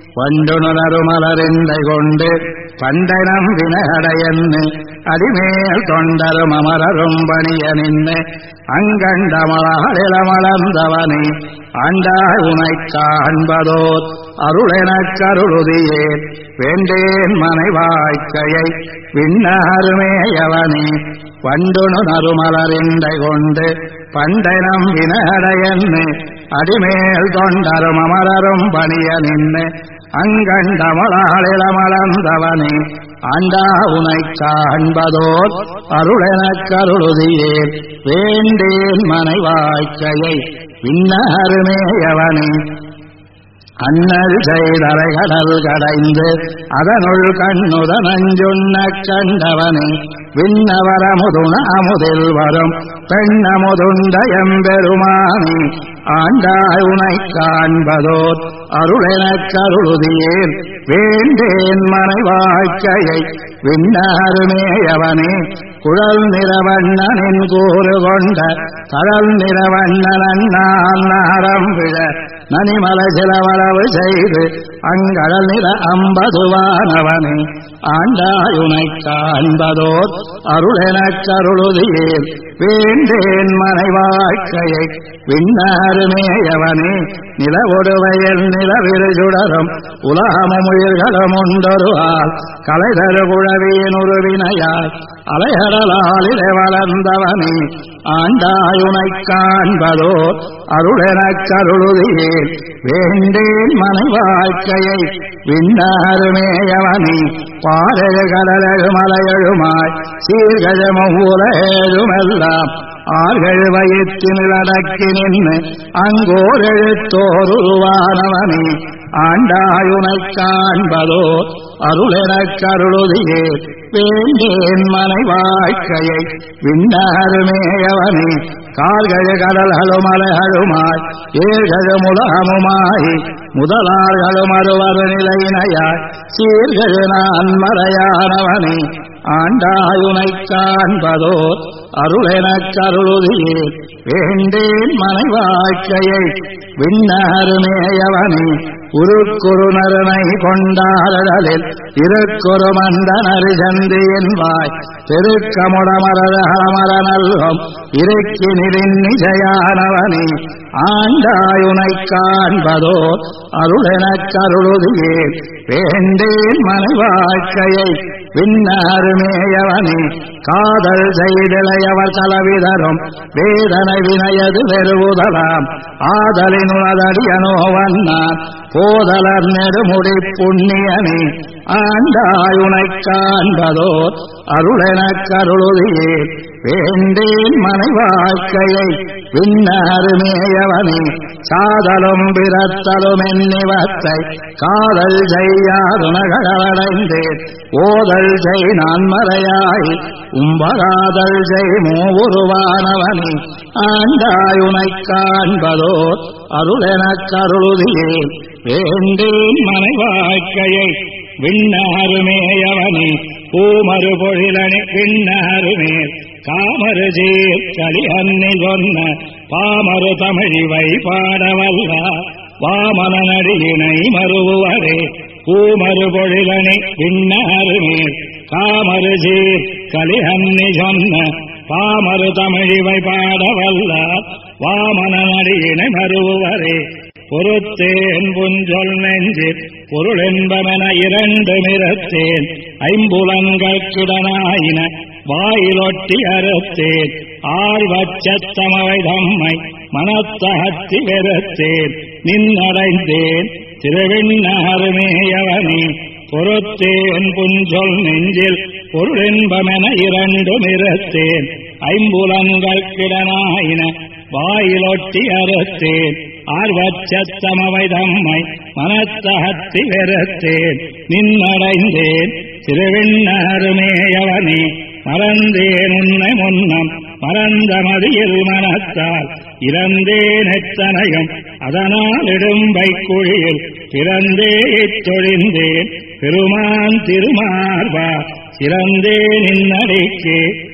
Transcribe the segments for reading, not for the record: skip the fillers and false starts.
வண்டுணருமலரிந்தை கொண்டு பண்டை நம்பினடையன்னு அடிமேல் தொண்டரும் அமரரும் பணிய நின்று அங்கண்டமளமளந்தவனே ஆண்டாய் உனைக் காண்பதோர் அருளெனக் கருளுதியே வேண்டேன் மனைவாய்க்கையை விண்ணருமேயவனே வண்டுணருமலரிந்தை கொண்டு பண்டை நம்பினடையன்னு அடிமேல் தொண்டரும் அமரரும் பணிய நின்று அங்கண்டமளமளந்தவனே ஆண்டா உனைக் காண்பதோர் அருளெனக் கருளுதியே வேண்டேன் மனைவாய்க்கையை விண்ணருமேயவனே அண்ணல் செய்தரைகடல் கடைந்து அதனுள் கண்ணுத நஞ்சுண்ணக் கண்டவனே விண்ணவரமுதுண அமுதில் வரும் பெண்ணமுதுண்ட எம்பெருமானே ஆண்டாய் உனைக் காண்பதோர் அருளெனக் கருளுதியேன் வேண்டேன் மனைவாய்க்கையை விண்ணருமேயவனே குழல் நிறவண்ணனின் கூறு கொண்ட கடல் நிறவண்ணன் நாரம் விழ நனிமலை சிலவளவு செய்து அங்கடல் நிற அம்பதுவானவனே ஆண்டாய் உனைக் காண்பதோர் அருளெனக் கருளுதியேன் வேண்டேன் மனைவாய்க்கையை விண்ணருமேயவனே நிலவொடுவையில் நிலவிரு சுடரும் உலகமும் உயிர்களும் உண்டொருவால் கலைதரு குழவியின் உருவினையால் அலைகடலாலிலே வளர்ந்தவனே ஆண்டாய் உனைக் காண்பதோர் அருளெனக் கருளுதியேன் வேண்டேன் மனைவாய்க்கையை விண்ணருமேயவனே பாரழு கடலழு மலையழுமாய் சீர்கழமும் உலகெழுமெல்லாம் ஆர்கள் வயிற்றினில் அடக்கி நின்று அங்கோர் எழுத்தோர் உருவானவனே ஆண்டாய் உனைக் காண்பதோ அருளெனக் கருளுதியே வேண்டேன் மனைவாய்க்கையை விண்ணருமேயவனே கால்கழு கடல்களும் மலைகளுமாய் ஏழ்கழு முலகமுமாய் முதலார்களும் அறுவரு நிலையினையாய் சீர்கழு நான் மறையானவனே ஆண்டாய் உனைக் காண்பதோ அருளெனக் கருளுதியே வேண்டேன் மனைவாய்க்கையை விண்ணருமேயவனே உருக்குறுநருனை கொண்டாடலில் இருக்கொரு மந்தனரு சந்தியின் வாய் பெருக்கமுடமரமர நல்கம் இருக்கி நிஜயானவனே ஆண்டாய் உனைக் காண்பதோ அருளெனக் கருளுதியே வேண்டேன் மனைவாழ்க்கையை விண்ணருமேயவனே காதல் செய்திளையவர் தலவிதரும் வேதனை வினையது பெறுவதலாம் ஆதலினுதடியனோ வந்தான் போதலர் நெடுமுடி புண்ணியனே ஆண்டாய் உனைக் காண்பதோ அருளெனக் கருளுதியே வேண்டேன் மனைவாழ்க்கையை விண்ணருமேயவனே சாதலும் பிறத்தலும் என்னிவத்தை காதல் செய்யாதுணகடடைந்தேன் ஓதல் செய் நான் மறையாய் உம்பகாதல் செய் மூவுருவானவனே ஆண்டாய் உனைக் காண்பதோ அருளெனக் கருளுதியே வேண்டேன் மனைவாழ்க்கையை விண்ணருமேயவனே பூமறு பொழிலனி விண்ணருமே காமரு ஜீர்கலி அன்னி சொன்ன பாமரு தமிழிவை பாடவல்ல வாமன நடியினை மறுவரே பூமறு பொழிலனி விண்ணருமே காமரு ஜீர்கலி அன்னி சொன்ன பாமரு தமிழிவை பாடவல்ல வாமன நடியினை மறுவரே பொறுத்தேன் புஞ்சொல் நெஞ்சில் பொருள் என்பன இரண்டு மிரத்தேன் ஐம்புலங்கள் கிடனாயின வாயிலொட்டி அறுத்தேன் ஆழ்வச்சத்தமவை தம்மை மனத்தகத்தி வெறுத்தேன் நின்னடைந்தேன் திருவிண்ணருமேயவனே பொறுத்தேன் புஞ்சொல் நெஞ்சில் பொருள் என்பன இரண்டு மிரத்தேன் ஐம்புலங்கள் கிடனாயின வாயிலொட்டி அறுத்தேன் ஆர்வச்சத்தமவை தம்மை மனத்தகத்தி வெறுத்தேன் நின்னடைந்தேன் திருவிண்ணருமேயவனே மறந்தேன் உன்னை முன்னம் மறந்த மதியில் மனத்தால் இறந்தேன் எத்தனையும் அதனால் இடும்பை குழியில் பிறந்தே தொழிந்தேன் பெருமான் திருமார்பா சிறந்தேன் நின்னடிக்கு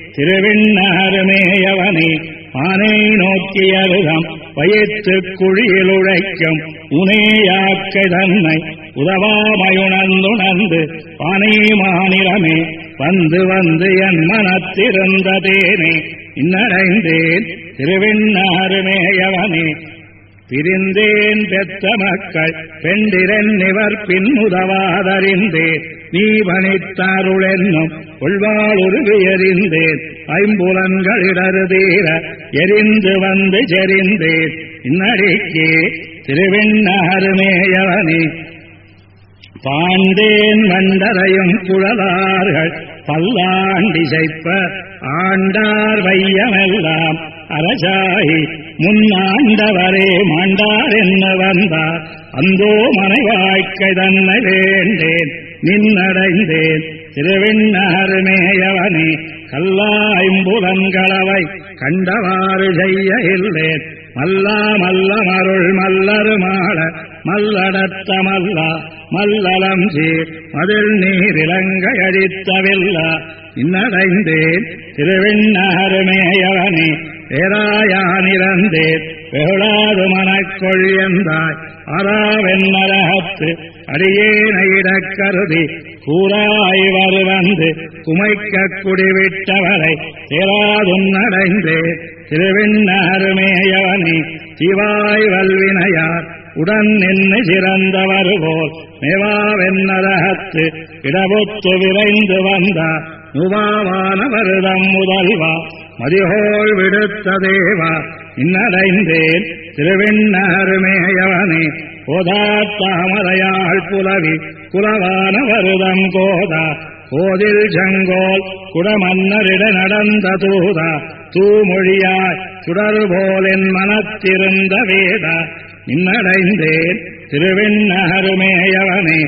திருவிண்ணருமேயவனே ஆனை நோக்கியருதம் வயிற்று குழியில் உழைக்கும் உனேயாக்கை தன்னை உதவாமையுணர்ந்துணர்ந்து பானை மாநிலமே வந்து வந்து என் மனத்திருந்ததேனே இன்னடைந்தேன் திருவெண்ணாறுமேயவனே பிரிந்தேன் பெற்ற மக்கள் பெண்டிரன் இவர் பின் உதவாதறிந்தேன் நீ பணித்தாருளென்னும் உள்வாளுருவியறிந்தேன் ஐம்புலன்களிடருதீர எரிந்து வந்து செறிந்தேன் இன்னடிக்கே திருவெண்ணாறுமேயவனே பாண்டேன் வண்டரையும் குழலார்கள் பல்லாண்டிசைப்ப ஆண்டார் வையமெல்லாம் அரசாகி முன்னாண்டவரே மாண்டார் என்ன வந்தார் அந்தோ மனைவாய்க்கை தன்னை வேண்டேன் நின்னடைந்தேன் திருவெண்ணாறுமேயவனே கல்லாய்ம்புலன்களவை கண்டவாறு செய்ய இல்லேன் மல்லா மல்ல மருள் மல்லருமாள மல்லடத்த மல்லா மல்லலம் சீர் மதில் நீரிலங்கை அழித்தவில்லா இன்னடைந்தேன் திருவெண்ணாறுமேயவனே பேராயானிறந்தேன் வெகுளாது மனக்கொழியந்தாய் ஆறாவென்னரகத்து அடியேனையிடக் கருதி கூறாய் வருவந்து குமைக்க குடிவிட்டவரை தேராதுன்னடைந்தேன் திருவெண்ணாறுமேயவனே சிவாய் வல்வினையார் உடன் நின்று சிறந்தவர் போல் மேவாவென்னரகத்து இடபொத்து விரைந்து வந்தார் நுவாவான வருதம் முதல்வா மதிகோள் விடுத்த தேவா இன்னடைந்தேன் திருவெண்ணாறுமேயவனே கோதாத்தாமரையாள் புலவி குலவான வருதம் கோதா கோதில் செங்கோல் குடமன்னரிட நடந்த தூதா தூமொழியாய் சுடர்போல் என் மனத்திருந்த வேதா இன்னடைந்தேன் திருவெண்ணாறுமேயவனே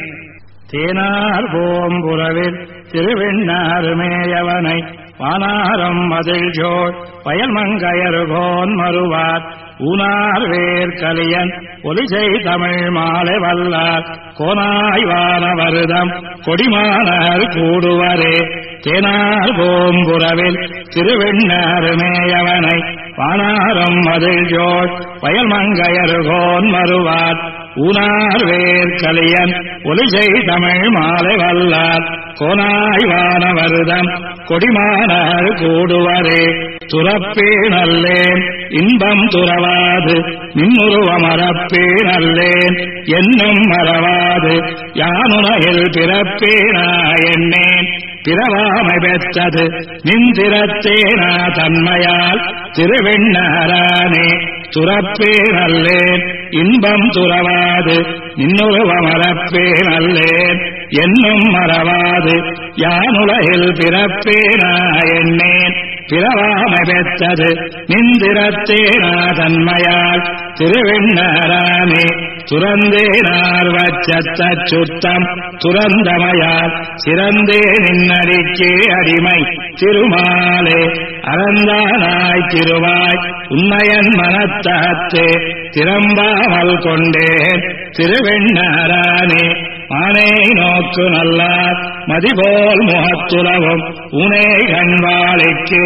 தேனார் போம்புறவில் திருவெண்ணாறுமேயவனை வானாரம் மதில் ஜோள் பயல்மங்கையருகோன் மறுவார் ஊனார் வேர்கலியன் ஒலிசை தமிழ் மாலை வல்லார் கோனாய்வான வருதம் கொடிமானார் கூடுவரே தேனார் போம்புறவில் திருவெண்ணாறுமேயவனை வானாரம் மதில் ஜோள் பயல்மங்கையருகோன் மறுவார் ஊனார் வேர்கலியன் ஒலிசை தமிழ் மாலை வல்லார் கோனாய்வான வருதம் கொடிமானார் கூடுவரே துறப்பே நல்லேன் இன்பம் துறவாது நின்னுருவமரப்பே நல்லேன் என்னும் மறவாது யானுலகில் பிறப்பேனா எண்ணேன் பிறவாமை பெற்றது நின்றிரத்தேனா தன்மையால் திருவெண்ணாரானே துறப்பே நல்லேன் இன்பம் துறவாது நின்னுருவமரப்பே நல்லேன் என்னும் மறவாது யானுலகில் பிறப்பேனா எண்ணேன் பிறவாமை பெற்றது நின்றிரத்தேனா தன்மையால் திருவெண்ணாரானே துறந்தேனார் வச்சத்த சுத்தம் துறந்தமையால் சிறந்தே நின்னடிக்கே அடிமை திருமாலே அறந்தானாய் திருவாய் உன்னையன் மனத்தகத்தே திறம்பாமல் கொண்டேன் திருவெண்ணாரானே ஆனே நோக்கு நல்லார் மதிபோல் முகத்துலவும் உனே கண்வாளிக்கு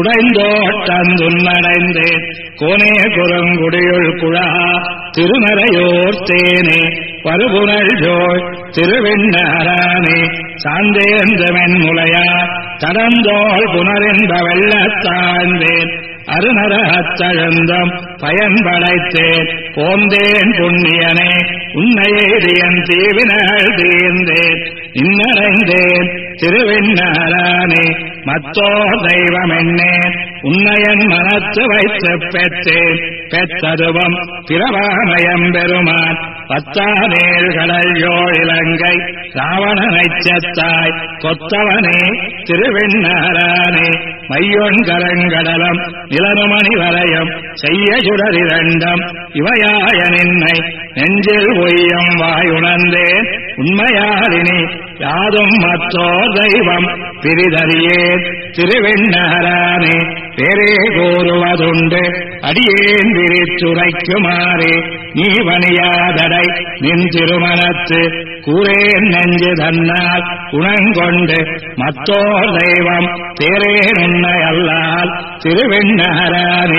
உடைந்தோட்டந்துன்னடைந்தேன் கோனே குறுங்குடியுள் குழா திருமறையோர் தேனே பருபுனல் ஜோய் திருவெண்ணாரானே சாந்தேந்தமென் முலையா தடந்தோள் புனரென்ற வெள்ளத்தாழ்ந்தேன் அருநரகத்தழுந்தம் பயன்படைத்தேன் போந்தேன் புண்ணியனே உன்னையேதியன் தீவினகள் தீர்ந்தேன் இன்னடைந்தேன் திருவெண்ணாரானே மத்தோர் தெய்வம் என்னேன் உன்னையன் மனத்து வைத்து பெற்றேன் பெற்றதுவம் பிறவாமயம் பெருமான் பத்தானேழ் கடல் யோழ் இலங்கை ராவணனைச் செத்தாய் கொத்தவனே திருவெண்ணாரானே மையொன் கரங்கடலம் நிலனுமணி வரையம் செய்ய சுடரிரண்டம் இவையாய நின்னை நெஞ்சில் பொய்யம் வாயுணர்ந்தேன் உண்மையாலினி யாதும் மற்றோர் தெய்வம் பிரிதறியேன் திருவெண்ணாரானே பேரே கூறுவதுண்டு அடியேன் விரித்துரைக்குமாறே நீ வணியாதடை நின் திருமணத்து கூறேன் நெஞ்சு தன்னால் குணங்கொண்டு மத்தோர் தெய்வம் தேரேன் உன்னை அல்லால் திருவெண்ணாரானே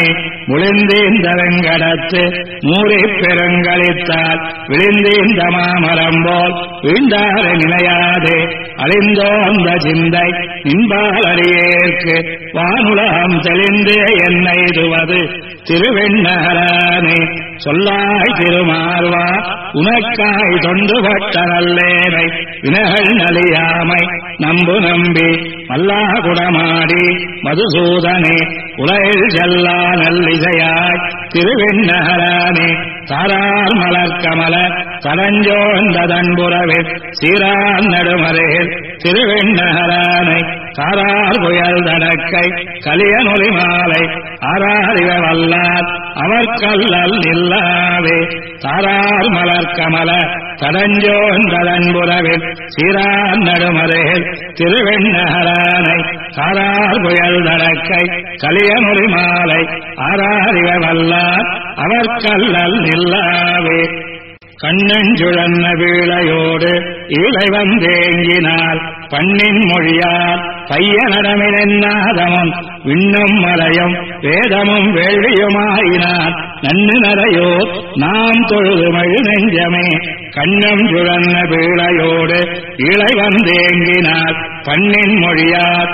முழிந்தீந்த வெங்கடத்து மூறிப் பெருங்களித்தால் விழிந்தீந்த மாமரம்போல் வீண்டார நினையாதே அழிந்தோந்த சிந்தை நின்பால் அடியேற்கு வானுலகம் தெளிந்தே என்னைதுவது திருவெண்ணாரானே சொல்லாய் திருமார்வா உனக்காய் தொண்டுபட்ட நல்லேனை வினகள் நலியாமை நம்பு நம்பி மல்லாகுடமாடி மதுசூதனே உலகில் செல்லா நல்லிசையாய் திருவெண்ணாரானே தாரார் மலர்கமல தடஞ்சோந்த தன்புறவில் சீரான் நடுமறையில் திருவெண்ணாரானை காரார் புயல் தடக்கை கலியனொலி மாலை ஆராரிவ வல்லார் அவர் கல்லல் இல்லாவே தாரார் மலர்கமல தடஞ்சோந்த தன்புறவில் சீரான் நடுமறையில் திருவெண்ணாரானை காரார் புயல் தடக்கை கலியனொலி மாலை ஆராரிவ வல்லார் அவர் கல்லல் இல்லாவே கண்ணஞ்சுழன்ன வீளையோடு இலை வந்தேங்கினால் பண்ணின் மொழியார் பையனடமினாதமும் விண்ணும் மலையும் வேதமும் வேள்வியுமாயினார் நன்னு நரையோ நாம் தொழுது மழு நெஞ்சமே கண்ணம் சுழன்ன வீளையோடு இலை வந்தேங்கினால் பண்ணின் மொழியார்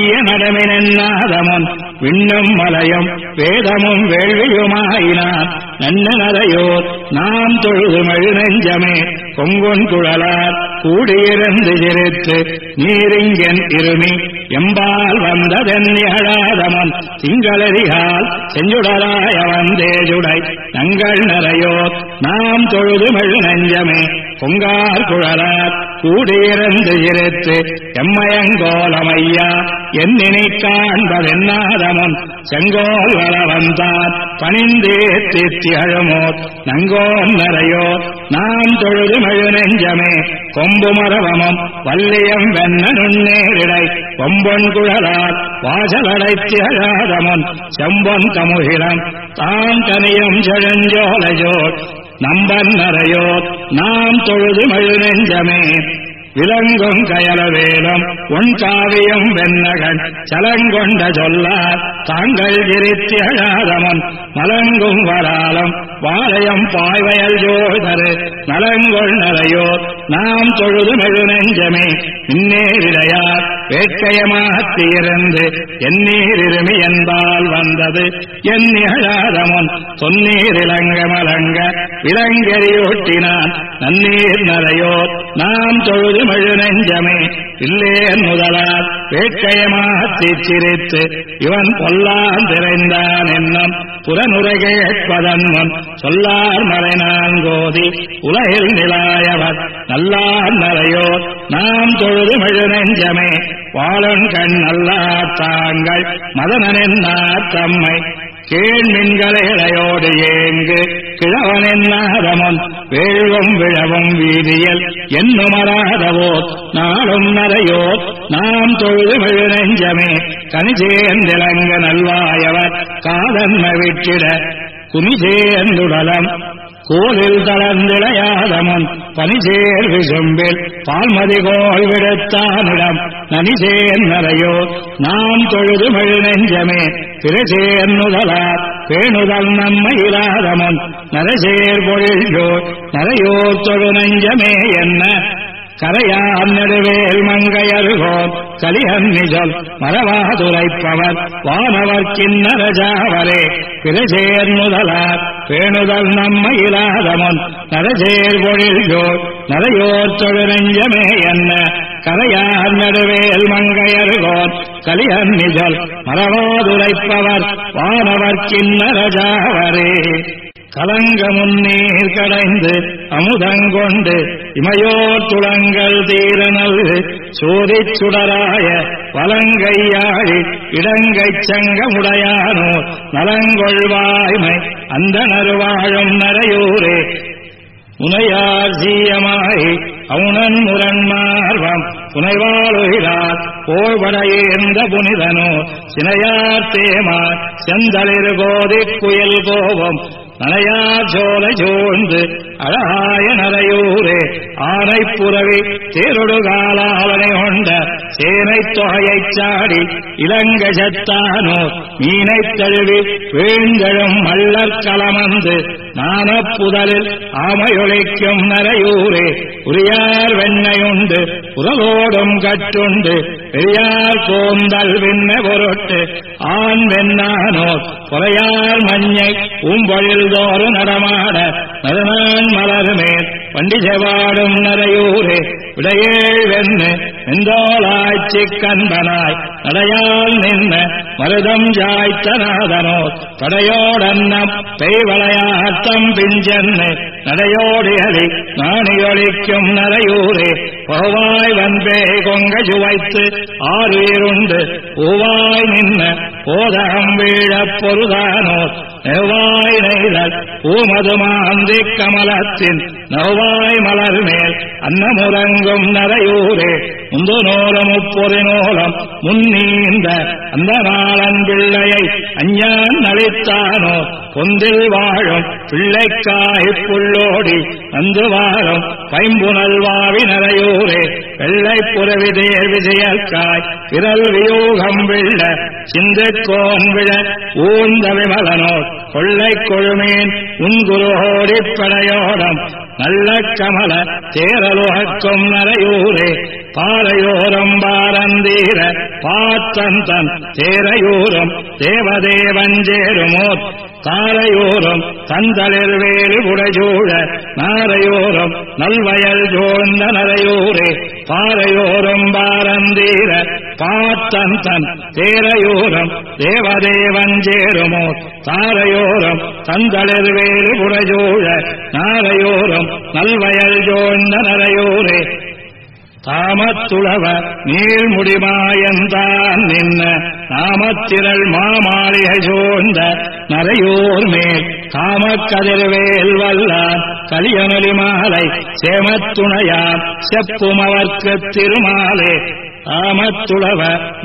பையனடமினாதமும் விண்ணும் மலையும் வேதமும் வேள்வியுமாயினார் நன்னு நரையோ நாம் தொழுது மழு நெஞ்சமே கொங்குன் குழலார் கூடியிருந்து சிரித்து நீரிங்கன் இருமி எம்பால் வந்ததென் நிகழாதமன் திங்களறிகால் செஞ்சுடராய வந்தேஜுடை நங்கள் நரையோ நாம் தொழுது மழு நெஞ்சமே பொங்கார் குழலார் கூடியிருந்து சிரித்து எம்மயங்கோலமையா என்னினை காண்பதென்னாதமுன் செங்கோல் வளவந்தான் பணிந்தே தித்தியழுமோ நங்கோன் நரையோ நாம் தொழுது மழு நெஞ்சமே கொம்பு மரவமும் வல்லியம் வெண்ண நுண்ணேரிடை கொம்பொன் குழலார் வாசலடைத்தியழாதமுன் செம்பொன் கமுகிலம் தாம் தனியும் செழுஞ்சோலையோர் நம்பன் நரையோ நாம் தொழுது மழு நெஞ்சமே விலங்கும் கயல வேலம் உன் காவியம் வெண்ணகன் சலங்கொண்ட சொல்லார் தாங்கள் சிரித்தியழாதமன் மலங்கும் வராலம் வாழையம் பாய்வயல் ஜோதரு நலங்கொள் நரையோ நாம் தொழுது மழு நெஞ்சமே இன்னேரிடையார் வேட்கையமாத்தியிருந்து எந்நீரிருமி என்பால் வந்தது என் நிகழாதமுன் தொன்னீரிலங்க மலங்க விலங்கெறியூட்டினான் நன்னீர் நரையோ நாம் தொழுது மழு நெஞ்சமே இல்லேன் முதலார் வேட்கையமாத்தி சிரித்து இவன் பொல்லான் திரைந்தான் என்னும் புறனுரை கேட்பதன் முன் சொல்லார் மறைநான்கோதி உலகில் நிலாயவர் நல்லார் நரையோ நாம் தொழுது மழு நெஞ்சமே வாழன் கண் நல்லார் தாங்கள் மதனென்னார் தம்மை கீழ்மின்களையோடு ஏங்கு கிழவனென்னாதமுன் வேள்வும் விழவும் வீதியில் என்னுமராதவோ நாளும் நரையோ நாம் தொழுது மழு நெஞ்சமே கனிசேர்ந்திலங்க நல்வாயவர் காதன்ம விட்டிட குனிசேர்ந்துடலம் கோலில் தளர்ந்திளையாதமுன் பனிசேர் விசும்பில் பால்மதிகோள் விடுத்தானிடம் நனிசேர் நரையோ நாம் தொழுது மழு நெஞ்சமே திருசேர்நுதலார் பேணுதல் நம்மையிலாதமுன் நரசேர் பொழிலோ நரையோர் தொழு நெஞ்சமே என்ன கரையார் நெடுவேல் மங்கையருகோர் கலியன்னிஜல் மரவாதுரைப்பவர் வானவர் கிண்ணரஜாவரே பிறசேர் முதலார் பேணுதல் நம்மையிலாதமுன் நரசேர் பொழில்யோர் நரையோர் தொழு நெஞ்சமே என்ன கரையார் நடுவேல் மங்கையருகோர் கலியன்னிஜல் மரவாதுரைப்பவர் வானவர் கிண்ணரஜாவரே கலங்க முன்னீர் கடைந்து அமுதங்கொண்டு இமையோர் துளங்கள் தீரனல் சோதிச் சுடராய வலங்கையாழி இடங்கைச் சங்கமுடையானோ நலங்கொள்வாய்மை அந்த நறுவாழும் நரையூரே உனையார் சீயமாய் அவுணன் முரண்மார்வம் புனைவாளுகிறார் போழ்வடையேந்த புனிதனோ சினையார் தேமா செந்தளிர் கோதிக் குயில் கோபம் நனையார் சோலை சூழ்ந்து அழகாய நரையூரே ஆனைப்புறவி தேரொடு காலாளனை கொண்ட சேனை தொகையைச் சாடி இலங்க சத்தானோ மீனைத் தழுவி வீழ்ந்தழும் மல்லற் கலமந்து நானப்புதலில் ஆமையொழிக்கும் நரையூரே உரியார் வெண்ணையுண்டு உரலோடும் கட்டுண்டு பெரியார் கோந்தல் விண்ண பொருட்டு ஆண் வெண்ணானோ பொறையார் மஞ்சை பூம்பொழில் தோறு நடமாட நறுநான் மலர்மேல் பண்டிசவாடும் நரையூரே விடையேழ் வெண்ணு வெந்தோளாய்ச்சி கண்பனாய் நடையால் நின்ன மருதம் ஜாய்த்தநாதனோ படையோடன்னம் பெய்வளையாத்தம் பிஞ்சென்னு நடையோடியலி நாணியொழிக்கும் நரையூரே போவாய் வன்பே கொங்க சுவைத்து ஆறுயிருண்டு பூவாய் நின்ன போதகம் வீழப் பொருதானோ நெவ்வாய் நெய்தல் பூமது மாந்தி கமலத்தின் நவ்வாய் மலர் மேல் அன்னமுறங்கும் நரையூரே முந்து நூலம் முப்பொரு நூலம் முன்னீந்த அந்த நாளன் பிள்ளையை அஞ்ஞான் நளித்தானோ பொந்தில் வாழும் பிள்ளைக்காய் புள்ளோடி வந்து வாழும் பைம்புணல் வாவி நரையூரே வெள்ளை புறவி தேர் விஜயற்காய் விரல் வியூகம் விள்ள சிந்தக்கோன் விழ ஊந்த விமலனோ கொள்ளை கொழுமீன் உன்குருகோடி படையோடம் நல்ல கமல தேரலுகக்கும் நரையூரே பாறையோரம் பாரந்தீர பாத்தந்தன் தேரையூரம் தேவதேவஞ்சேருமோத் தாரையோரம் தந்தளிர் வேறு உடைசூழ நாரையோரம் நல்வயல் சோழ்ந்த நரையூரே பாறையோரம் பாரந்தீர பாத்தந்தன் தேரையோரம் தேவதேவஞ்சேருமோ தாரையோரம் தந்தளிர் வேறு உடைசூழ நாரையோரம் நல்வயல் சோழ்ந்த நரையூரே தாமத்துளவ நீள்முடிமாயந்தான் நின்ன நாமத்திரள் மாமாளிகை சோழ்ந்த நரையூர் மேல் காமக்கதிர்வேல் வல்லான் கலியனொலி மாலை சேமத்துணையான் செப்பும் அவர்க்கு திருமாலே தாமத்துளவ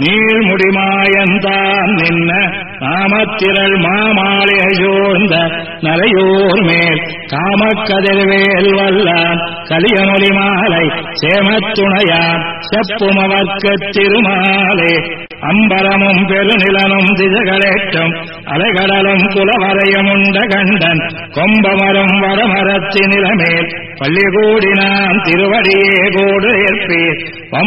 நீள்முடிமாயந்தான் நின்ன நாமத்திரள் மாமாளிகை சோழ்ந்த நரையூர் மேல் காமக்கதிர்வேல் வல்லான் கலியனொலி மாலை சேமத்துணையான் செப்பும் அவர்க்கு திருமாலே அம்பரமும் பெருநிலனும் திசைகளேற்றம் அலைகடலும் குலவரையும் உண்ட கண்டன் கொம்பமரும் வடமரத்தினிலமேல் பள்ளி கூடினான் திருவடியே கூடு ஏற்பீர்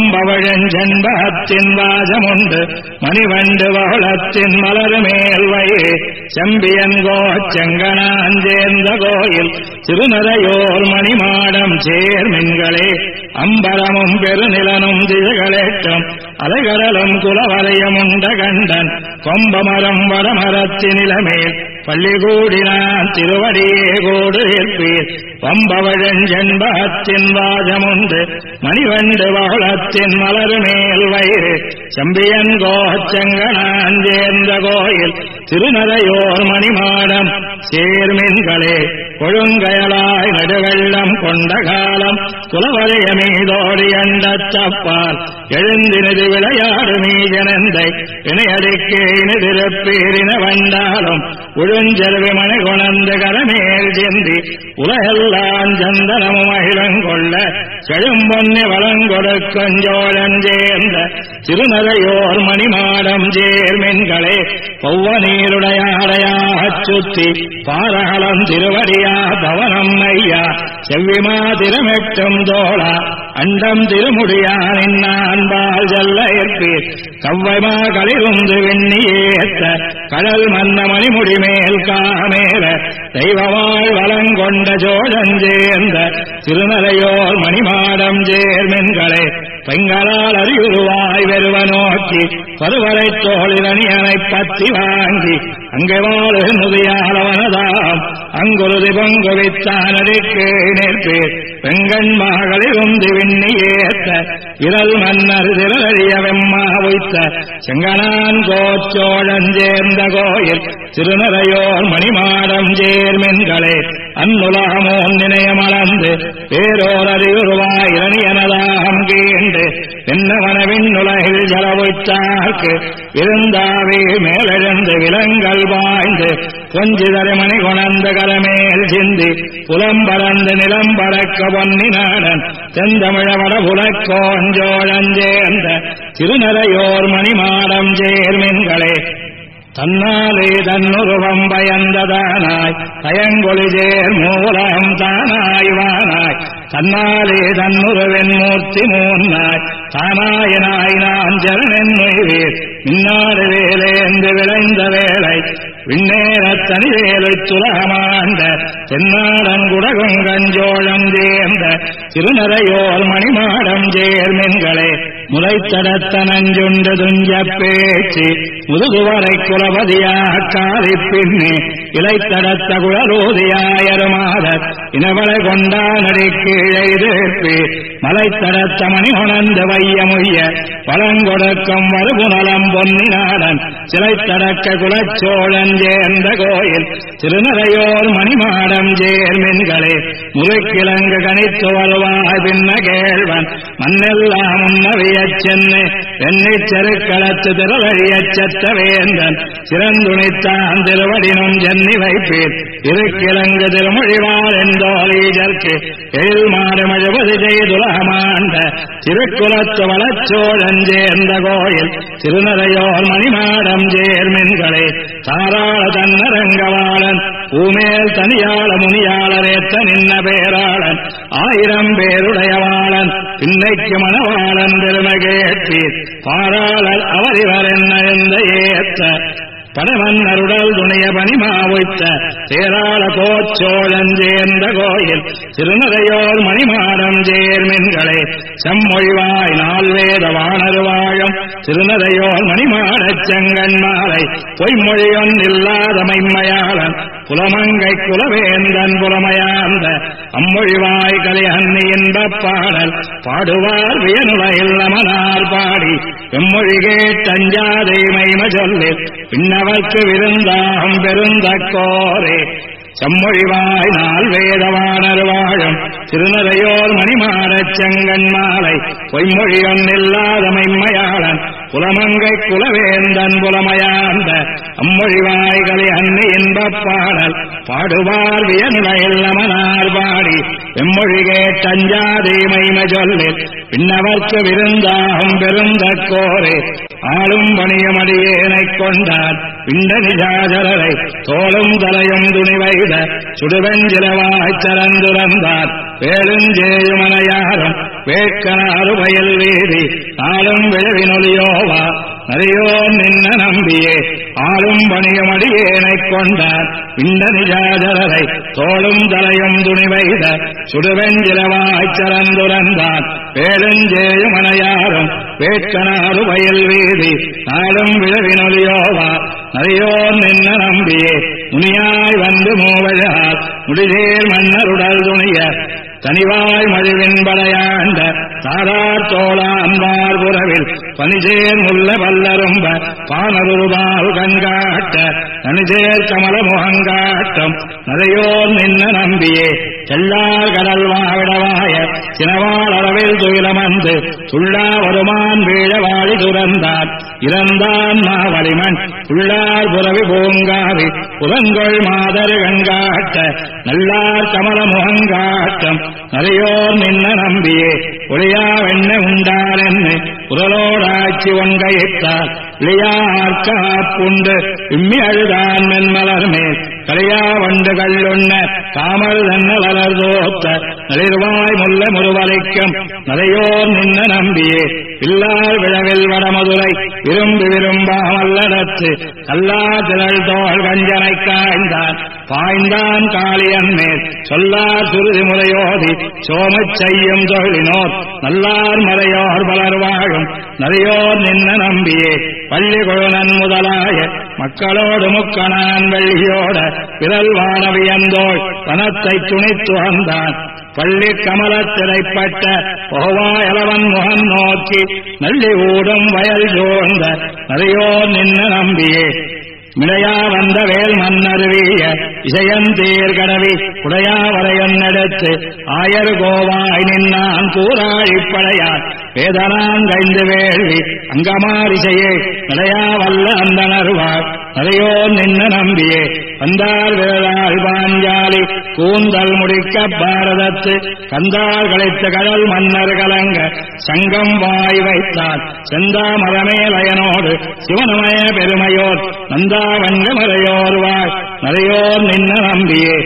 வம்பவழஞ்சென்பகத்தின் வாசமுண்டு மணிவண்டு வகுளத்தின் மலர்மேல் வயிறு செம்பியன்கோ செங்கனான் சேர்ந்த கோயில் திருநரையோர் மணிமாடம் சேர்மின்களே அம்பரமும் பெருநிலனும் திசைகளேற்றம் அலைகடலும் குலவரையும் உண்ட கண்டன் கொம்பமரம் வடமரத்தினிலமேல் பள்ளி கூடினான் திருவடியே கூடு ஏற்பீர் வம்பவழஞ்சென்பகத்தின் வாசமுண்டு மணிவண்டு வகுளத்தின் மலர்மேல் வயிறு செம்பியன் கோச்செங்கனான் சேர்ந்த கோயில் திருநரையோர் மணிமாடம் சேர்மின்களே கொழுங்கயலாய் நடுவெள்ளம் கொண்ட காலம் குலவரைய மீதோடி அண்டத்தப்பால் எழுந்தினது விளையாடு மீஜனந்தை இணையடிக்கு இனிதிருப்பீரின வந்தாலும் உழுஞ்செல்வி மணி கொணந்து கரமேல் செந்தி உலகெல்லாம் சந்தனமும் அகிலங்கொள்ள செழும்பொன்னி வளங்கொடுக்கும் சோழன் சேர்ந்த திருநரையோர் மணிமாடம் சேர்மின்களே பௌவ நீருடையாடையாச் சுத்தி பாரகலம் திருவடியா பவனம் ஐயா செவ்விமா திருமெட்டும் தோளா அண்டம் திருமுடியான் இன்னான்பால் செல்ல ஏற்பீர் கவ்வைமா களிருந்து வெண்ணியேத்த கடல் மன்ன மணிமுடிமேல் காமேல தெய்வவாழ் வளங்கொண்ட சோழன் சேர்ந்த திருநரையோர் மணிமாடம் சேர்மென்களே பெங்களால் அறியுருவாய் வெறுவ நோக்கி பருவரை தோழிரணியனை பத்தி வாங்கி அங்கே வாழு முதியாளவனதாம் அங்குருதி பொங்குவித்தானடிக்கு நேர்பேர் பெங்கண் மகளிருந்து விண்ணி ஏத்த விரல் மன்னர் திரளிய வெம்மா வைத்த செங்கனான் கோச்சோழன் சேர்ந்த கோயில் திருநரையோர் மணிமாடம் சேர்மென்களே அந்நுலகமோ நினைய மலர்ந்து பேரோர் அறிவுருவாய் இரணியனதாம் கீண்டு என்னவனவின் உலகில் ஜலவுற்றார்க்கு இருந்தாவே மேலெழுந்து விலங்கல் வாய்ந்து கொஞ்சிதரை மணி கொணர்ந்த கரமேல் சிந்தி புலம்பரந்து நிலம்பறக்க பொன்னினாடன் தெந்தமிழவட புலக்கோஞ்சோழஞ்சேர்ந்த திருநரையோர் மணிமாடம் சேர்மின்களே தன்னாலே தன்னுருவம் பயந்ததானாய் பயங்கொழிஜேர் மூலம் தானாய்வானாய் தன்னாலே தன்னுருவென் மூர்த்தி மூன்னாய் தானாயனாய் நான் ஜரணென் மொய்வீர் மின்னாடு வேலேந்து விளைந்த வேளை விண்ணேரத் தனிவேலைத் துலகமாண்ட தென்னாடங்குடகங்கஞ்சோழம் சேர்ந்த திருநரையோர் மணிமாடம் சேர்மென்களே முளைத்தடத்த நஞ்சுண்டு துஞ்ச பேச்சு முதுகுவரை குலபதியாக காரி பின்னே இலைத்தடத்த குழலூதியாயருமாத இனவளை கொண்டா நடிக்கீழைதேப்பி மலைத்தடத்த மணி உணர்ந்து வைய முய்ய பழங்கொடுக்கும் வருபுணலம் பொன்னினாடன் சிலைத்தடக்க குலச்சோழன் சேர்ந்த கோயில் திருநரையோர் மணிமாடம் சேர்மின்களே முறைக்கிழங்கு கணித்து வருவாய் பின்ன கேள்வன் மண்ணெல்லாம் முன்னவியச் சென்னு வெண்ணிச் செருக்களத்து திருவழியச் செத்த வேந்தன் சிறந்துணித்தான் திருவடினும் ஜன்னி வைப்பீர் இருக்கிழங்கு திருமொழிவார் என்றோலீஜர்க்கு எழில் மாறுமழுவது செய்துலகமாண்ட திருக்குலத்து வளச்சோழன் சேர்ந்த கோயில் திருநரையோர் மணிமாடம் சேர்மின்களே தாராள தன்னரங்கவாளன் பூமேல் தனியாள முனியாளரேத்த நின்ன பேராளன் ஆயிரம் பேருடையவாளன் பின்னைக்கு மணவாளன் திருமகேற்றீர் பாராளர் அவரிவர் என்ன ஏத்த படமன்னருடல் துணைய பணிமாவுத்த தேராள கோச்சோழன் சேர்ந்த கோயில் திருநரையோர் மணிமாடம் சேர்மின்களே செம்மொழிவாய் நால்வேத வாணருவாழம் திருநரையோர் மணிமாடச் செங்கன்மாலை பொய்மொழியொன் இல்லாத மைம்மையாளன் புலமங்கை குலவேந்தன் புலமையாந்த அம்மொழிவாய் கலிஹன்னி இன்பப் பாடல் பாடுவார் வியனுலையில் நமனார் பாடி எம்மொழி கேட்டஞ்சாதை மைம சொல்லில் பின்னவர்க்கு விருந்தாம் பெருந்தக்கோரே செம்மொழிவாய் நாள் வேதவாணர் வாழும் திருநரையோர் மணிமாடச் செங்கன்மாலை பொய்மொழியொன் இல்லாத மைம்மையாளன் புலமங்கை குலவேந்தன் புலமையாந்த அம்மொழிவாய் கலிஹன்னி இன்பப் பாடல் பாடுவார் வியனுலையில் நமனார் பாடி எம்மொழி கேட்டஞ்சாதை மைம சொல்லில் பின்னவர்க்கு விருந்தாம் பெருந்தக்கோரே ஆளும் பணியமடியேனைக் கொண்டார் பிண்ட நிஜாஜரரை தோளும் தலையும் துணிவைத சுடுவெஞ்சிலவாய்ச் சரந்துரந்தார் வேளுஞ்சேயுமனையாரும் வேட்கனாறு வயல் வீதி நாளும் விழவினொலியோவா நரையோ நின்ன நம்பியே ஆளும் பணியமடியேனைக் கொண்டார் பிண்ட நிஜாஜரரை தோளும் தலையும் துணிவைத சுடுவெஞ்சிலவாய்ச் சரந்துரந்தார் வேளுஞ்சேயுமனையாரும் வேட்கனாறு வயல் வீதி நாளும் விழவினொலியோவா நரையோ நின்ன நம்பியே முனியாய் வந்து மூவழார் முடிதேர் மன்னருடல் துணிய தனிவாய் மழுவின் படையாண்ட தாரார் தோளான்பார் புறவில் பனிசேர் முல்ல வல்லரும்ப பானருபால் கண்காட்ட தனிசேர் கமல முகங்காட்டம் நரையோர் நின்ன நம்பியே செல்லார் கடல் வாவிடவாய சினவாள் அளவில் துயிலமந்து துள்ளா வருமான் வீழவாழி துறந்தான் இறந்தான் மாவலிமன் உள்ளார் புறவி பூங்காவி புலங்கொள் மாதர் கண்காட்ட நல்லார் கமல முகங்காட்டம் நரையோர் நின்ன நம்பியே ஒளியா வெண்ண உண்டார் என்று உரலோடாட்சி ஒன்கையிட்டார் இளையார் காப்புண்டு இம்மி அழுதான் மென்மலர் மேல் கலையா வண்டு கல்லுண்ண காமல் தன்ன வளர் தோத்த நளிர்வாய் முல்ல முருவலைக்கும் நரையோர் நின்ன நம்பியே பில்லார் விழவில் வடமதுரை விரும்பி விரும்பாமல்லடத்து கல்லா திரள் தோள் கஞ்சனை காய்ந்தான் பாய்ந்தான் காளியன் மேல் சொல்லார் சுருதி முறையோதி சோமச் செய்யும் தொழிலினோர் நல்லார் மறையோர் பலர் வாழும் நரையோர் நின்ன நம்பியே பள்ளி கொழுனன் முதலாய மக்களோடு முக்கணான் வெள்ளியோட விரல் வானவியந்தோள் வனத்தை துணித்து வந்தான் பள்ளி கமலத்திரைப்பட்ட போவாயலவன் முகன் நோக்கி நல்லி ஊடும் வயல் சோர்ந்த நரையோர் நின்ன நம்பியே மிளையா வந்த வேல் மன்னருவிய இசையந்தீர் கடவி குடையா வரையன்னெடுத்து ஆயர் கோவாய் நின்னான் கூறாழிப்படையான் வேதனான் கைந்து வேள்வி அங்கமாரிசையே நிலையா வல்ல அந்த நறுவார் நரையோ நின்ன நம்பியே வந்தார் வேளாள் பாஞ்சாலி கூந்தல் முடிக்க பாரதத்து கந்தால் களைத்த கடல் மன்னர் கலங்க சங்கம் வாய் வைத்தார் செந்தாமரமேலயனோடு சிவனமய பெருமையோர் நந்தாவங்க மறையோர் வாய் நரையோர் நின்ன நம்பியே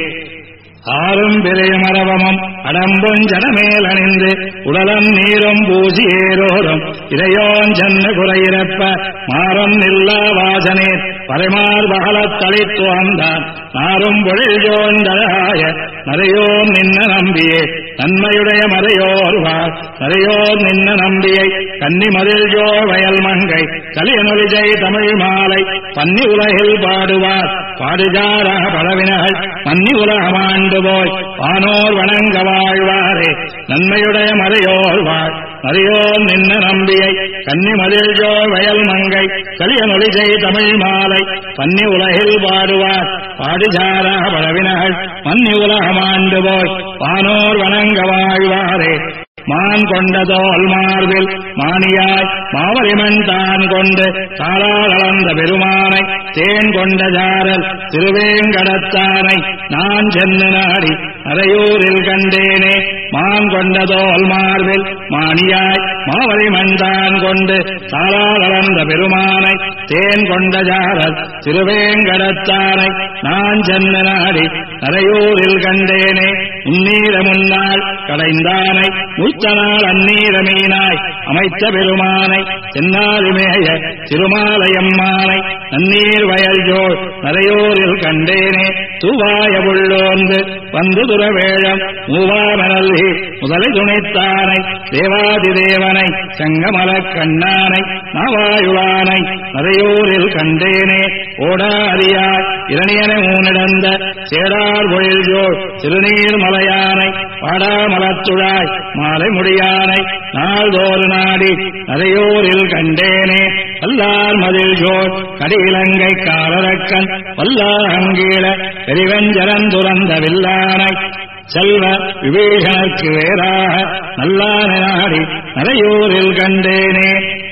ஆறும் பெரிய மரவமும் அடம்பும் ஜனமேல் அணிந்து உடலம் நீரும் பூசி ஏரோரும் இறையோன் சென்ன குறையிறப்ப மாறம் நில்லா வாசனே பரைமார் பகலத் தளித்து வந்தான் நாரும் பொழில்ஜோந்தழாய நரையோர் நின்ன நம்பியே நன்மையுடைய மறையோர் வார் நரையோர் நின்ன நம்பியை கன்னி மதில்ஜோ வயல் மங்கை கலியனொலிஜை தமிழ் மாலை பன்னி உலகில் பாடுவார் பாடுஜாராக பலவினகள் மன்னி உலகமாண்டு போய் வானோர் வணங்க வாழ்வாரே நன்மையுடைய மறையோர் வாழ் மறையோர் நின்ன நம்பியை கன்னி மதில்ஜோ வயல் மங்கை கலியனொலிஜை தமிழ் மாலை பன்னி உலகில் பாடுவார் பாடுஜாராக பலவினகள் மன்னி உலகமாண்டு போய் வானோர் வணங்க வாழ்வாரே மான் கொண்ட தோல் மார்பில் மானியாய் மாவலிமன் தான் கொண்டு காலால் அளந்த பெருமானை தேன் கொண்ட ஜாரல் திருவேங்கடத்தானை நான் சென்று நாடி அரையூரில் கண்டேனே மான் கொண்ட தோல் மார்பில் மானியாய் மாவலிமன் தான் கொண்டு காலால் அளந்த பெருமானை தேன் கொண்ட ஜாரல் திருவேங்கடத்தானை நான் சென்று நாடி அரையூரில் கண்டேனே உன்னீர முன்னால் கடைந்தானை முத்தனால் அந்நீர மீனாய் அமைத்த பெருமானை தென்னாலுமேய திருமாலையம்மானை நன்னீர் வயல் ஜோள் நரையோரில் கண்டேனே தூவாய புள்ளோந்து வந்து துறவேழம் மூவாமனல்கி முதலை துணைத்தானை தேவாதிதேவனை செங்கமலக் கண்ணானை நாவாயுளானை நரையோரில் கண்டேனே ஓடாதியாய் இரணியனை ஊனிடந்த சேடார் பொழில் ஜோள் திருநீர் மலையானை பாடாமலத்துழாய் மாலை முடியானை நாள்தோறு நாடி நரையோரில் கண்டேனே வல்லார் மதில் ஜோள் கடியிலங்கை காலரக்கன் வல்லாங்கீழ பெரிவஞ்சரன் துறந்த வில்லானை செல்வ விபீஷணர்க்கு வேறாக நல்லான நாடி நரையூரில் கண்டேனே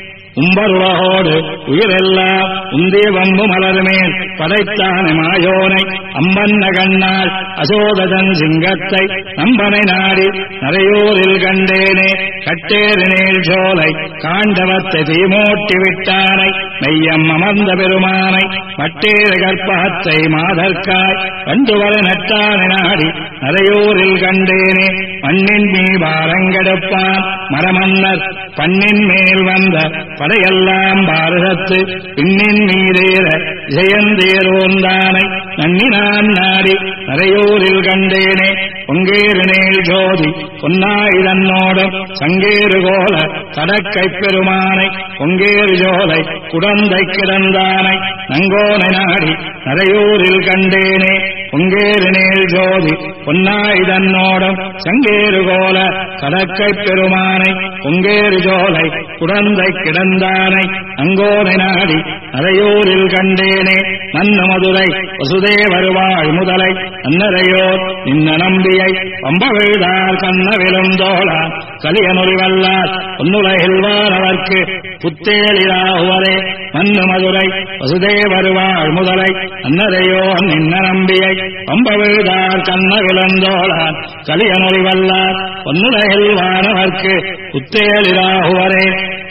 உம்பருலகோடு உயிரெல்லாம் உந்திய வம்பு மலர்மேல் படைத்தான மாயோனை அம்பன்ன கண்ணால் அசோதன் சிங்கத்தை நம்பனை நாடி நரையூரில் கண்டேனே கட்டேரினேல் சோலை காண்டவத்தை தீமூட்டி விட்டானை மெய்யம் அமர்ந்த பெருமானை மட்டேறு கற்பகத்தை மாதற்காய் கண்டுவர நட்டான நாடி நரையூரில் கண்டேனே மண்ணின் மீ பாரங்கெடுப்பான் மரமன்னர் பண்ணின் மேல் வந்த படையெல்லாம் பாரதத்து பின்னின் மீதேற ஜெயந்தேரோந்தானை நன்னினான் நாடி நரையூரில் கண்டேனே பொங்கேறு நேல் ஜோதி பொன்னாயுதன்னோடும் சங்கேறு கோல கடற்கை பெருமானை பொங்கேறு ஜோலை குடந்தை கிடந்தானை நங்கோனை நாடி நரையூரில் கண்டேனே பொங்கேறு நேல் ஜோதி பொன்னாயுதன்னோடும் சங்கேறு கோல கடற்கை பெருமானை பொங்கேறு ஜோலை குடந்தை கிடந்தானை அங்கோனை நாடி நரையூரில் கண்டேனே நன்ன மதுரை வசுதே வருவாள் முதலை அன்னரையோர் நின்ன நம்பியை பம்பவிழ்தார் கண்ணவிலும் தோழா கலியனொலிவல்லார் பொன்னுலகில் வானவர்க்கு புத்தேலிராகுவரே நன்ன மதுரை வசுதே வருவாள் முதலை அன்னரையோர் நின்ன நம்பியை பம்பவிழ்தார் கண்ணவிலும் தோழா கலியனொலிவல்லார் பொன்னுலகில் வானவர்க்கு புத்தேலிராகுவரே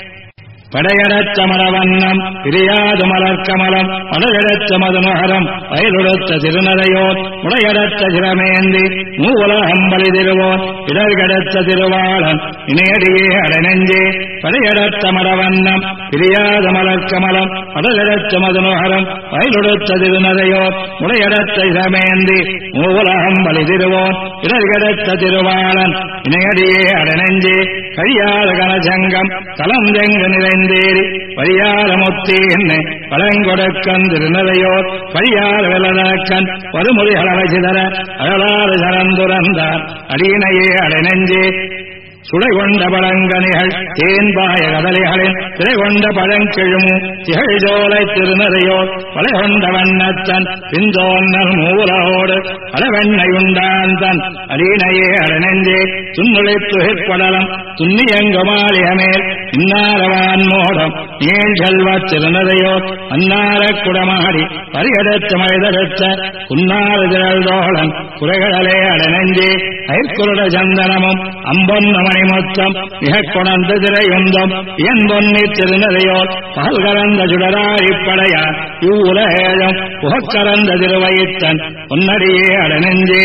படையடத்த மரவண்ணம் பிரியாது மலர்கமலம் படையடத்த மதுநகரம் வயலுடுத்த திருநரையோர் முடையடத்த சிரமேந்தி மூவல அம்பலி திருவோன் இடர்கடத்த திருவாளன் இணையடியே அடைநெஞ்சே படையடத்த மரவண்ணம் பிரியாத மலர்கமலம் படையடத்த மதுநகரம் வயலுடுத்த திருநரையோர் முடையடத்த சிரமேந்தி மூவல அம்பலி திருவோன் இடர்கடத்த திருவாளன் இணையடியே அடைநெஞ்சே கழியாத கனசங்கம் கலந்தெங்கு நிறைந்தேறி பழியார முத்தி என்னை பழங்கொடக்கன் திருநரையோர் பழியார விலதக்கன் பருமொழி அளவசிதர அழலாறு சரந்துரந்தான் அடியினையே அடைநெஞ்சே சுடை கொண்ட பழங்கனிகள் தேன்பாய கதலிகளின் திரை கொண்ட பழங்கிழுமு திகழ்ஜோலை திருநறையோர் பலை கொண்ட வண்ணத்தன் பின்தோன்னல் மூலோடு அளவெண்ணையுண்டான் தன் அலீனையே அடனெஞ்சே துன்னுழைத்துகிற்படலம் துன்னியங்குமாலியமேல் இன்னாரவான் மோடம் நீள் செல்வத் திருநறையோர் அன்னார குடமாடி பரியெடுத்து மழைதெடுத்த குன்னாறு திரள்தோழன் குறைகளே அடனெஞ்சே அயற்குருட சந்தனமும் அம்பொன்னமணி மொத்தம் மிகக் கொணர்ந்த திரையுந்தம் என் பொன்னி திருநறையோர் பகல் கலந்த சுடராழிப்படையார் இவ்வுலகேழம் புகக்கறந்த திருவயித்தன் பொன்னடியே அடனெஞ்சே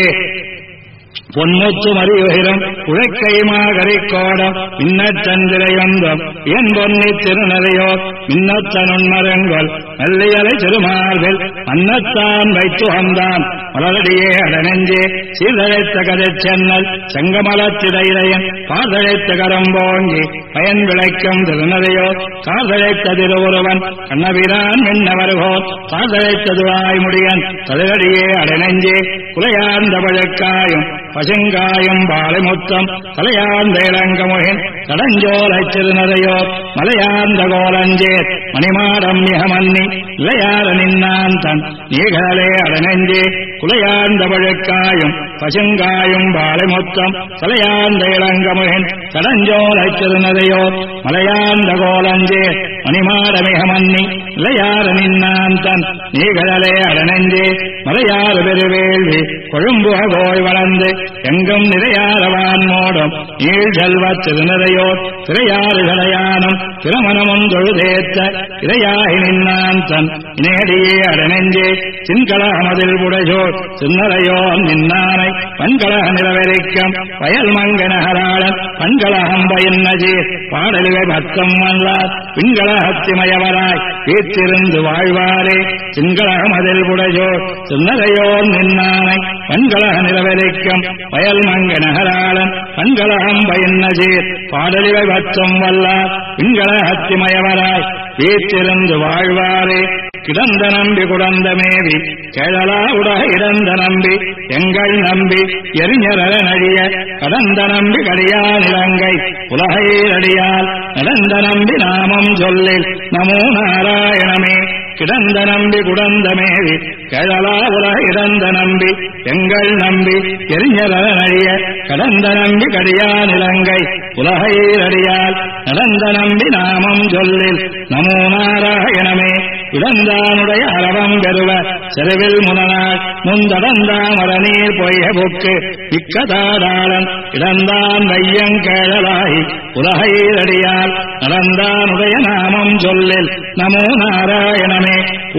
பொன்முத்து மறியுகிரும் உழைக்கைமா கரிக்கோடம் இன்னச்சந்திரையொந்தம் என் பொன்னி திருநறையோர் மின்னத்தனுண்மரங்கள் மெல்லியலை திருமார்பில் அன்னத்தான் வைத்து வந்தான் மலரடியே அடனெஞ்சே சீர்தழைத்த கதைச் சென்னல் செங்கமலத்திடையிலையன் காதழைத்த கரம்போங்கி பயன் விளைக்கும் திருநறையோர் காதழைத்த திருவுருவன் கண்ணபிரான் மின்னவர்கோர் காதழைத்ததுவாய் முடியன் தலையடியே அடனெஞ்சே குலையார்ந்த பழக்காயும் பசுங்காயும் பாலைமுத்தம் தலையார்ந்த இளங்கமுகின் கடஞ்சோலை திருநறையோர் மலையார்ந்த கோலஞ்சேர் மணிமாடம் மிகமன்னி இளையார நின்னான் தன் நீகளே அடனெஞ்சே குலையார்ந்த பழுக்காயும் பசுங்காயும் பாலைமுத்தம் தலையார்ந்த இளங்கமுகின் கடஞ்சோலை திருநறையோர் மலையார்ந்த கோலஞ்சேர் மணிமாட மிகமன்னி இளையார நின்னான் தன் நீகளே அடனெஞ்சே மலையாறு பெருவேள்வி கொழும்புக கோய் வளர்ந்து எங்கும் நிறையாரவான் மோடும் நீள் செல்வத் திருநறையோர் திரையாறு கடையானும் திருமணமும் தொழுதேத்த இரையாகி நின்னான் தன் இனேடியே அடனெஞ்சே சின்களாமதில் புடையோர் சின்னரையோர் நின்னானை பண்களாக நிறவெறிக்கம் வயல் மங்கனகராளன் பண்களாகம் பயன்னஜீர் பாடலிவை பத்தம் வல்லார் பின்களாகத்திமயவராய் வீற்றிருந்து வாழ்வாரே சின்களாமதில் புடையோர் சின்னரையோர் நின்னானை பண்களாக நிறவெறிக்கம் வயல் மங்கனகராளன் பண்களாகம் பயன்னஜீர் பாடலிவை பத்தம் வல்லார் பின்களாகத்திமயவராய் வீற்றிருந்து வாழ்வாரே கிடந்த நம்பி குடந்த மேவி கேழலா உடக இடந்த நம்பி எங்கள் நம்பி எரிஞர நழிய கடந்த நம்பி கடியா நிலங்கை உலகையடியால் நடந்த நம்பி நாமம் சொல்லில் நமோ நாராயணமே கிடந்த நம்பி குடந்த மேவி கேழலா உலக இடந்த நம்பி எங்கள் நம்பி எரிஞர நழிய கடந்த நம்பி கடியா நிலங்கை உலகையடியால் நடந்த நம்பி நாமம் சொல்லில் நமோ நாராயணமே இழந்தானுடைய அரவம் பெறுவ செருவில் முனநாள் முந்தடந்தாமர நீர் பொய்ய புக்கு இக்கதாடாளன் இழந்தான் வையங்கேழலாகி உலகையடியால் நடந்தானுடைய நாமம் சொல்லில் நமோ நாராயணமே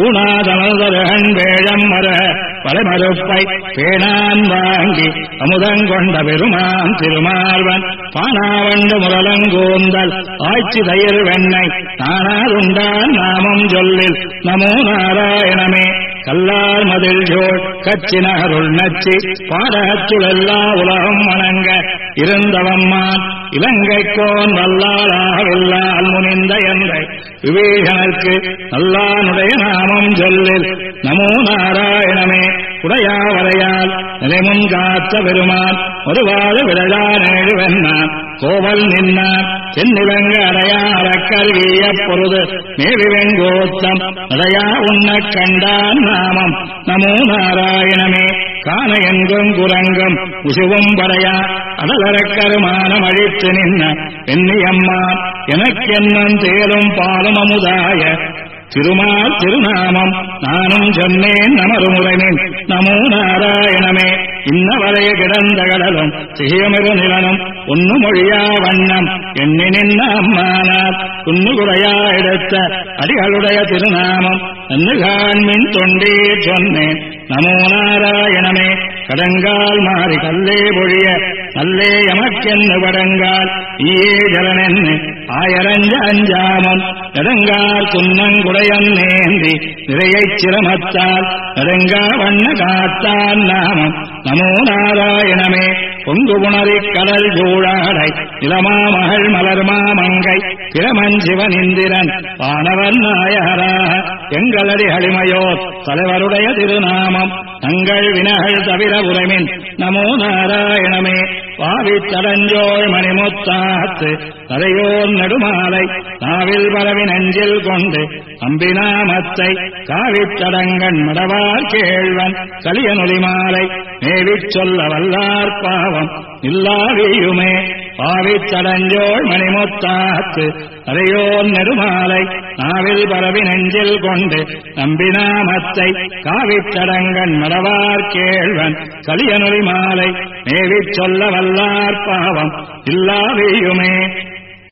ஊனாதனதரகன் வேழம் மர பலமறுப்பை பேணான் வாங்கி அமுதங்கொண்ட பெருமான் திருமார்வன் பானாவண்டு முரலங்கூந்தல் ஆய்ச்சி தயிர் வெண்ணை தானாருண்டான் நாமம் சொல்லில் நமோ நாராயணமே கல்லார் மதில் ஜோள் கச்சினருள் நச்சி பாடகத்துளெல்லா உலகம் வணங்க இருந்தவம்மான் இலங்கைக்கோன் வல்லாளாவில்லால் முனிந்த எந்தை விவேகனுக்கு நல்லானுடைய நாமம் சொல்லில் நமோ நாராயணமே உடையாவரையால் நிலைமுன் காத்த பெருமான் ஒருவாறு விரலானேழு வெண்ணான் கோவல் நின்னான் தென்னிலங்க அடையா அறக்கல்விய பொருது மேவி வெங்கோத்தம் அடையா உண்ணக் கண்டான் நாமம் நமோ நாராயணமே காண எங்கும் குரங்கும் உசுவும் படையா அடலரக்கருமானம் அழித்து நின்ன பெண்ணியம்மான் எனக்கென்னும் தேலும் பாலும் அமுதாய திருமால் திருநாமம் நானும் சொன்னேன் நமருமுறைமின் நமோ நாராயணமே இன்னவரைய கிடந்த கடலும் சிகியமிரு நிலனும் ஒன்னு மொழியா வண்ணம் எண்ணி நின்ன அம்மானார் குன்னுகுறையா எடுத்த அடிகளுடைய திருநாமம் அன்னு காண்மின் தொண்டே சொன்னேன் நமோ நாராயணமே கடங்கால் மாறி கல்லே பொழிய நல்லே எமக்கென்னு படங்கால் ஈயே ஜலனென்னு ஆயரஞ்ச அஞ்சாமன் நெடுங்கால் குன்னங்குடையன் நேந்தி நிறையைச் சிரமத்தால் நெடுங்கா வண்ண காத்தான் நாமம் நமோ நாராயணமே பொங்கு புணரி கடல் சூழாடை நிலமா மகள் மலர்மா மங்கை பிரமன் சிவன் இந்திரன் வானவன் நாயகராக எங்களடி அடிமையோர் தலைவருடைய திருநாமம் தங்கள் வினகள் தவிர உரைமின் நமோ நாராயணமே பாவித்தடஞ்சோள் மணிமுத்தாத்து தரையோர் நெடுமாலை நாவில் பரவி நெஞ்சில் கொண்டு அம்பினாமத்தை காவித்தடங்கண் மடவார் கேழ்வன் கலியனொலி மாலை மேவிச் சொல்ல வல்லார் பாவம் இல்லாவியுமே பாவித்தடஞ்சோள் மணிமுத்தாத்து தரையோர் நெடுமாலை நாவில் பரவி நெஞ்சில் கொண்டு நம்பினாமத்தை காவித்தடங்கண் மடவார் கேழ்வன் கலியனொலி மாலை மேவிச் சொல்ல வல்லார் பாவம் இல்லாவியுமே